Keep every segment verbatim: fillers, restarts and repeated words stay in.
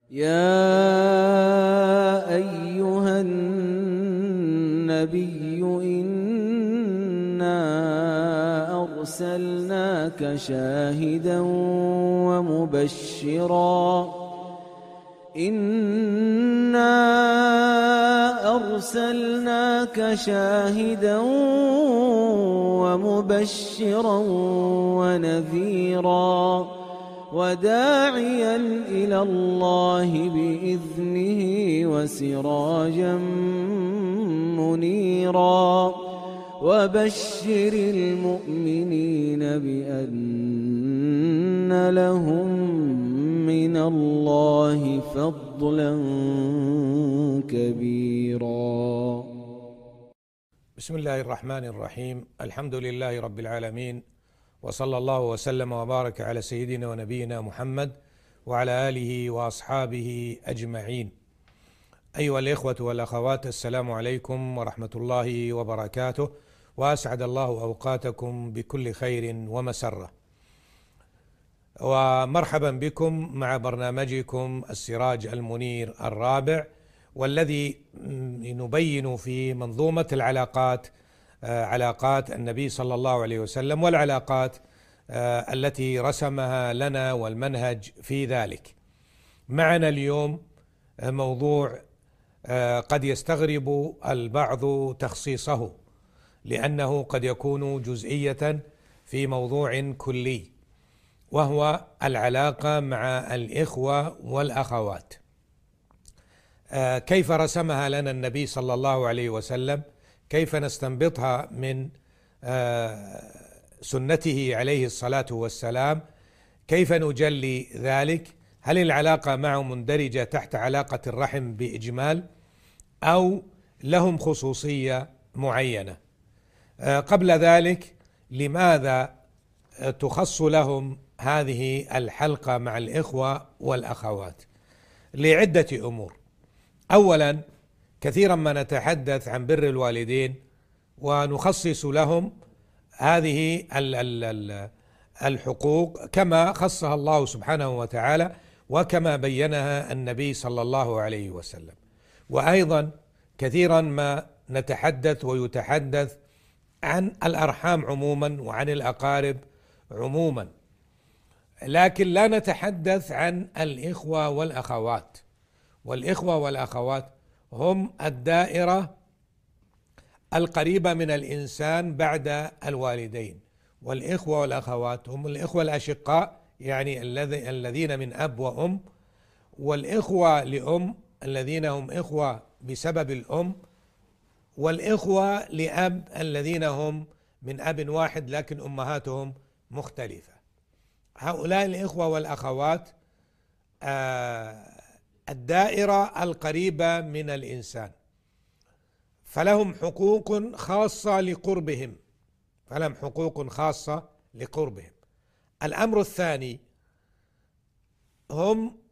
يا أيها النبي إنا أرسلناك شاهدا ومبشرا إنا أرسلناك شاهدا ومبشرا ونذيرا وداعيا إلى الله بإذنه وسراجا منيرا وبشر المؤمنين بأن لهم من الله فضلا كبيرا. بسم الله الرحمن الرحيم. الحمد لله رب العالمين، وصلى الله وسلم وبارك على سيدنا ونبينا محمد وعلى آله وأصحابه أجمعين. أيها الإخوة والأخوات، السلام عليكم ورحمة الله وبركاته، وأسعد الله أوقاتكم بكل خير ومسرة، ومرحبا بكم مع برنامجكم السراج المنير الرابع، والذي نبين في منظومة العلاقات علاقات النبي صلى الله عليه وسلم والعلاقات التي رسمها لنا والمنهج في ذلك. معنا اليوم موضوع قد يستغرب البعض تخصيصه، لأنه قد يكون جزئية في موضوع كلي، وهو العلاقة مع الإخوة والأخوات. كيف رسمها لنا النبي صلى الله عليه وسلم؟ كيف نستنبطها من سنته عليه الصلاة والسلام؟ كيف نجلي ذلك؟ هل العلاقة معه مندرجة تحت علاقة الرحم بإجمال، أو لهم خصوصية معينة؟ قبل ذلك، لماذا تخص لهم هذه الحلقة مع الإخوة والأخوات؟ لعدة أمور. أولا، كثيرا ما نتحدث عن بر الوالدين ونخصص لهم هذه الحقوق كما خصها الله سبحانه وتعالى وكما بينها النبي صلى الله عليه وسلم. وأيضا كثيرا ما نتحدث ويتحدث عن الأرحام عموما وعن الأقارب عموما، لكن لا نتحدث عن الإخوة والأخوات. والإخوة والأخوات هم الدائرة القريبة من الإنسان بعد الوالدين. والإخوة والأخوات هم الإخوة الأشقاء، يعني الذين من أب وأم، والإخوة لأم الذين هم إخوة بسبب الأم، والإخوة لأب الذين هم من أب واحد لكن أمهاتهم مختلفة. هؤلاء الإخوة والأخوات آه الدائرة القريبة من الإنسان، فلهم حقوق خاصة لقربهم فلهم حقوق خاصة لقربهم. الأمر الثاني، هم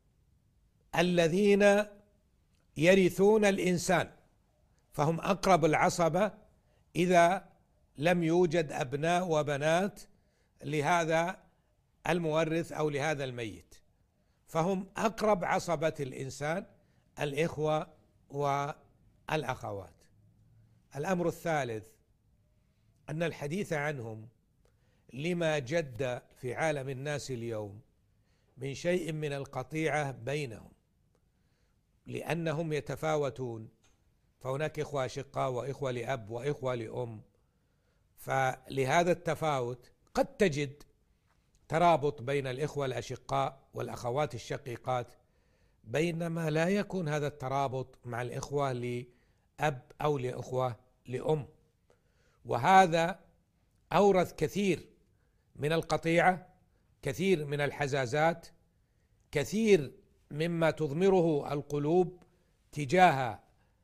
الذين يرثون الإنسان، فهم أقرب العصبة إذا لم يوجد أبناء وبنات لهذا المورث أو لهذا الميت، فهم أقرب عصبة الإنسان الإخوة والأخوات. الأمر الثالث، أن الحديث عنهم لما جد في عالم الناس اليوم من شيء من القطيعة بينهم، لأنهم يتفاوتون، فهناك إخوة أشقاء وإخوة لأب وإخوة لأم، فلهذا التفاوت قد تجد ترابط بين الإخوة الأشقاء والأخوات الشقيقات، بينما لا يكون هذا الترابط مع الإخوة لأب أو لإخوة لأم. وهذا أورث كثير من القطيعة، كثير من الحزازات، كثير مما تضمره القلوب تجاه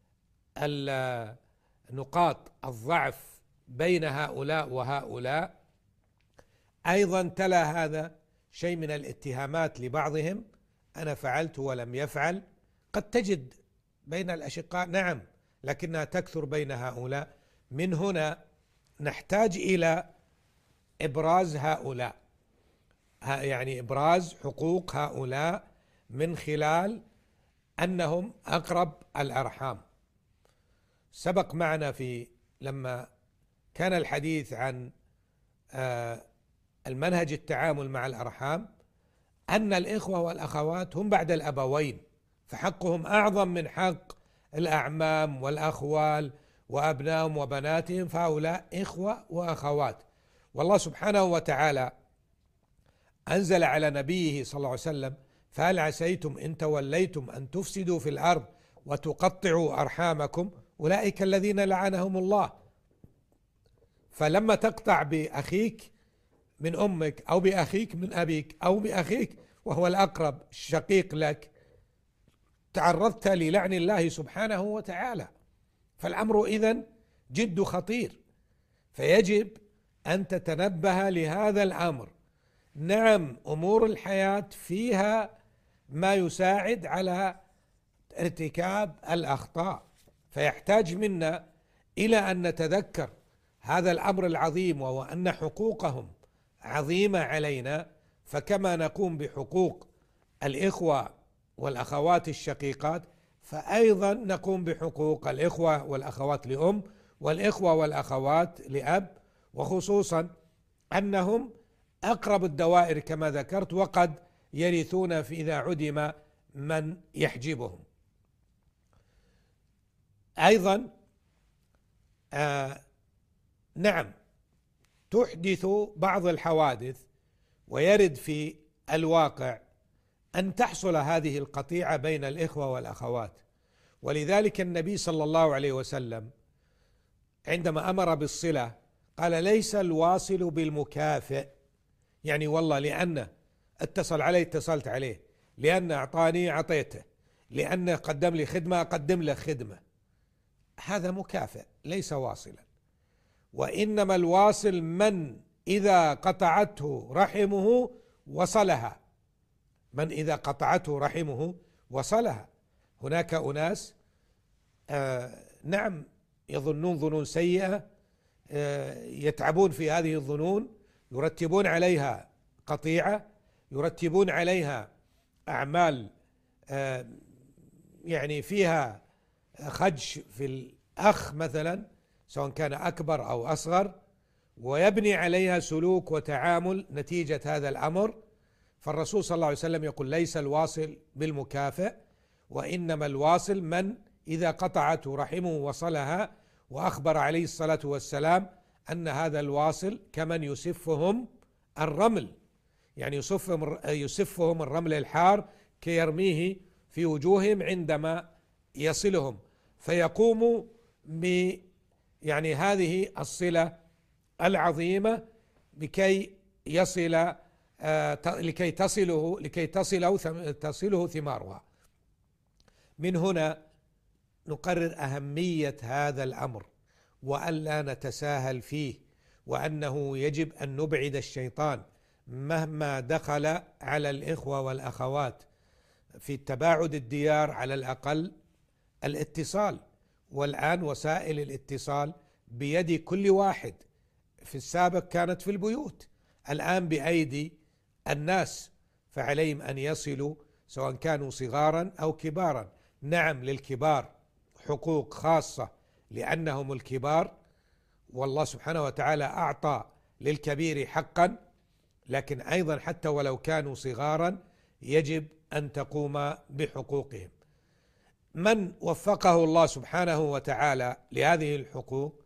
نقاط الضعف بين هؤلاء وهؤلاء. أيضا تلا هذا شيء من الاتهامات لبعضهم، أنا فعلت ولم يفعل. قد تجد بين الأشقاء نعم، لكنها تكثر بين هؤلاء. من هنا نحتاج إلى إبراز هؤلاء، يعني إبراز حقوق هؤلاء من خلال أنهم أقرب الأرحام. سبق معنا في لما كان الحديث عن المنهج التعامل مع الأرحام أن الإخوة والأخوات هم بعد الأبوين، فحقهم أعظم من حق الأعمام والأخوال وأبنائهم وبناتهم، فهؤلاء إخوة وأخوات. والله سبحانه وتعالى أنزل على نبيه صلى الله عليه وسلم: فهل عسيتم إن توليتم أن تفسدوا في الأرض وتقطعوا أرحامكم أولئك الذين لعنهم الله. فلما تقطع بأخيك من أمك أو بأخيك من أبيك أو بأخيك وهو الأقرب الشقيق لك، تعرضت للعن الله سبحانه وتعالى. فالأمر إذن جد خطير، فيجب أن تتنبه لهذا الأمر. نعم، أمور الحياة فيها ما يساعد على ارتكاب الأخطاء، فيحتاج منا إلى أن نتذكر هذا الأمر العظيم، وهو أن حقوقهم عظيمة علينا. فكما نقوم بحقوق الإخوة والأخوات الشقيقات، فأيضا نقوم بحقوق الإخوة والأخوات لأم والإخوة والأخوات لأب، وخصوصا أنهم أقرب الدوائر كما ذكرت، وقد يرثون إذا عدم من يحجبهم. أيضا آه نعم، تحدث بعض الحوادث ويرد في الواقع أن تحصل هذه القطيعة بين الإخوة والأخوات. ولذلك النبي صلى الله عليه وسلم عندما أمر بالصلة قال: ليس الواصل بالمكافئ، يعني والله لأن اتصل علي اتصلت عليه، لأن أعطاني أعطيته، لأن قدم لي خدمة أقدم له خدمة، هذا مكافئ ليس واصلا. وإنما الواصل من إذا قطعته رحمه وصلها، من إذا قطعته رحمه وصلها. هناك أناس آه نعم يظنون ظنون سيئة، آه يتعبون في هذه الظنون، يرتبون عليها قطيعة، يرتبون عليها أعمال آه يعني فيها خدش في الأخ مثلا، سواء كان أكبر أو أصغر، ويبني عليها سلوك وتعامل نتيجة هذا الأمر. فالرسول صلى الله عليه وسلم يقول: ليس الواصل بالمكافئ، وإنما الواصل من إذا قطعته رحمه وصلها. وأخبر عليه الصلاة والسلام أن هذا الواصل كمن يسفهم الرمل، يعني يسفهم, يسفهم الرمل الحار كي يرميه في وجوههم عندما يصلهم، فيقوم ب يعني هذه الصلة العظيمة لكي يصل آه لكي تصله لكي تصله تصله ثمارها. من هنا نقرر أهمية هذا الأمر، وألا نتساهل فيه، وأنه يجب أن نبعد الشيطان مهما دخل على الإخوة والأخوات. في تباعد الديار على الأقل الاتصال، والآن وسائل الاتصال بيد كل واحد. في السابق كانت في البيوت، الآن بأيدي الناس، فعليهم أن يصلوا سواء كانوا صغارا أو كبارا. نعم، للكبار حقوق خاصة لأنهم الكبار، والله سبحانه وتعالى أعطى للكبير حقا، لكن أيضا حتى ولو كانوا صغارا يجب أن تقوم بحقوقهم. من وفقه الله سبحانه وتعالى لهذه الحقوق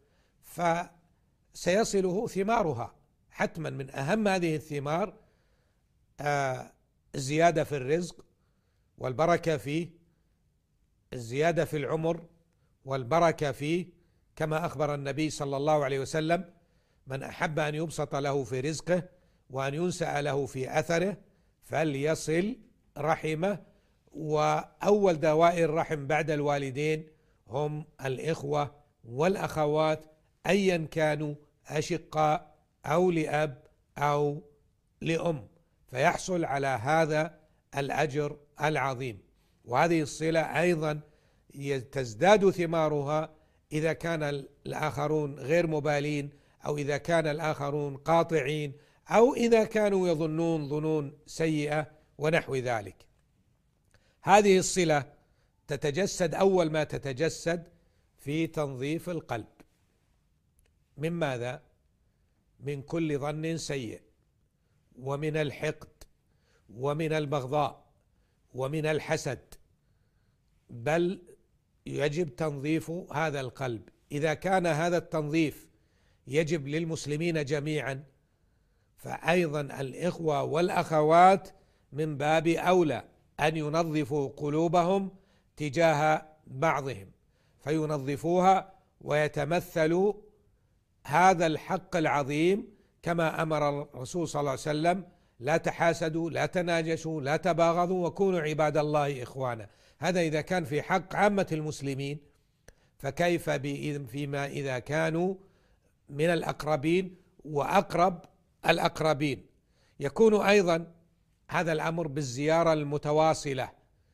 فسيصله ثمارها حتما. من أهم هذه الثمار آه الزيادة في الرزق والبركة فيه، الزيادة في العمر والبركة فيه، كما أخبر النبي صلى الله عليه وسلم: من أحب أن يبسط له في رزقه وأن ينسأ له في أثره فليصل رحمه. وأول دوائر الرحم بعد الوالدين هم الإخوة والأخوات، أيا كانوا أشقاء أو لأب أو لأم، فيحصل على هذا الأجر العظيم. وهذه الصلة أيضا تزداد ثمارها إذا كان الآخرون غير مبالين، أو إذا كان الآخرون قاطعين، أو إذا كانوا يظنون ظنون سيئة ونحو ذلك. هذه الصلة تتجسد أول ما تتجسد في تنظيف القلب من ماذا؟ من كل ظن سيء، ومن الحقد، ومن البغضاء، ومن الحسد، بل يجب تنظيف هذا القلب. إذا كان هذا التنظيف يجب للمسلمين جميعا، فأيضا الإخوة والأخوات من باب أولى أن ينظفوا قلوبهم تجاه بعضهم، فينظفوها ويتمثلوا هذا الحق العظيم كما أمر الرسول صلى الله عليه وسلم: لا تحاسدوا، لا تناجشوا، لا تباغضوا، وكونوا عباد الله إخوانا. هذا إذا كان في حق عامة المسلمين، فكيف فيما إذا كانوا من الأقربين وأقرب الأقربين؟ يكون أيضا هذا الأمر بالزيارة المتواصلة.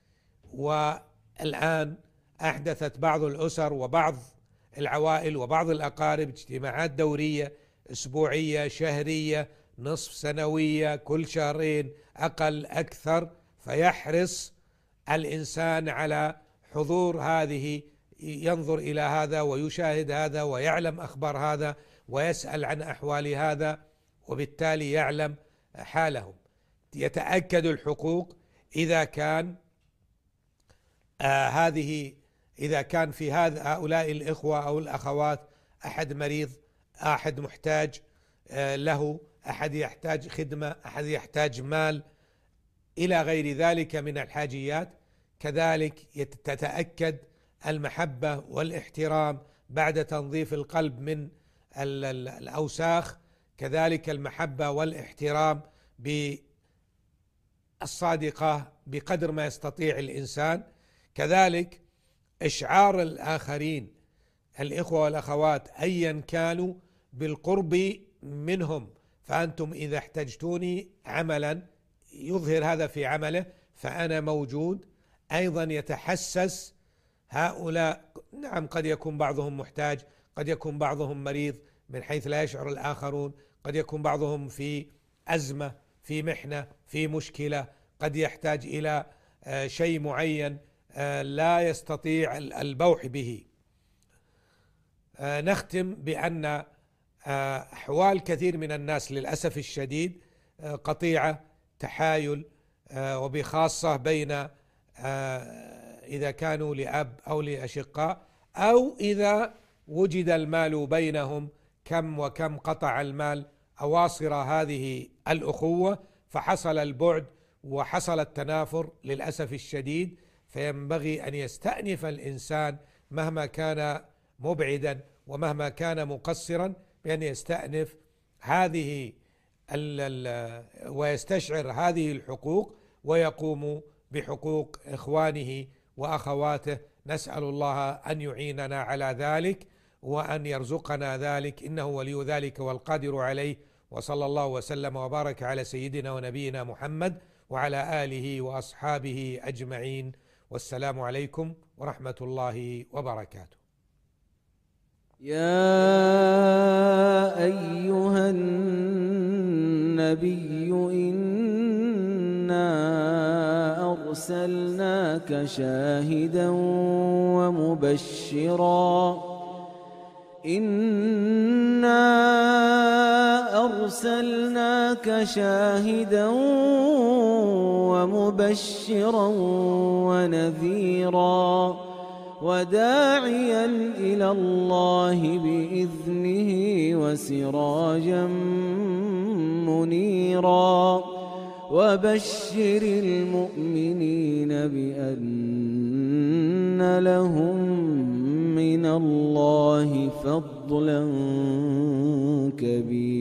والآن أحدثت بعض الأسر وبعض العوائل وبعض الأقارب اجتماعات دورية، أسبوعية، شهرية، نصف سنوية، كل شهرين أقل أكثر، فيحرص الإنسان على حضور هذه، ينظر إلى هذا ويشاهد هذا ويعلم أخبار هذا ويسأل عن أحوال هذا، وبالتالي يعلم حالهم. يتأكد الحقوق إذا كان آه هذه إذا كان في هذا هؤلاء الإخوة أو الأخوات أحد مريض، أحد محتاج آه له، أحد يحتاج خدمة، أحد يحتاج مال، إلى غير ذلك من الحاجيات. كذلك تتأكد المحبة والاحترام بعد تنظيف القلب من الأوساخ، كذلك المحبة والاحترام بالصادقة بقدر ما يستطيع الإنسان، كذلك إشعار الآخرين الإخوة والأخوات أيا كانوا بالقرب منهم. فأنتم إذا احتجتوني عملا، يظهر هذا في عمله، فأنا موجود. أيضا يتحسس هؤلاء، نعم قد يكون بعضهم محتاج، قد يكون بعضهم مريض من حيث لا يشعر الآخرون، قد يكون بعضهم في أزمة، في محنة، في مشكلة، قد يحتاج إلى شيء معين لا يستطيع البوح به. نختم بأن أحوال كثير من الناس للأسف الشديد قطيعة، تحايل، وبخاصة بين إذا كانوا لأب أو لأشقاء، أو إذا وجد المال بينهم، كم وكم قطع المال أواصر هذه الأخوة، فحصل البعد وحصل التنافر للأسف الشديد. فينبغي أن يستأنف الإنسان مهما كان مبعدا ومهما كان مقصرا، بأن يستأنف هذه ويستشعر هذه الحقوق، ويقوم بحقوق إخوانه وأخواته. نسأل الله أن يعيننا على ذلك وأن يرزقنا ذلك، إنه ولي ذلك والقادر عليه. وصلى الله وسلم وبارك على سيدنا ونبينا محمد وعلى آله وأصحابه أجمعين، والسلام عليكم ورحمة الله وبركاته. يا أيها النبي إنا أرسلناك شاهدا ومبشرا إنا أرسلناك شاهدا ومبشرا ونذيرا وداعيا إلى الله بإذنه وسراجا منيرا وبشر المؤمنين بأن لهم من الله فضلا كبيرا.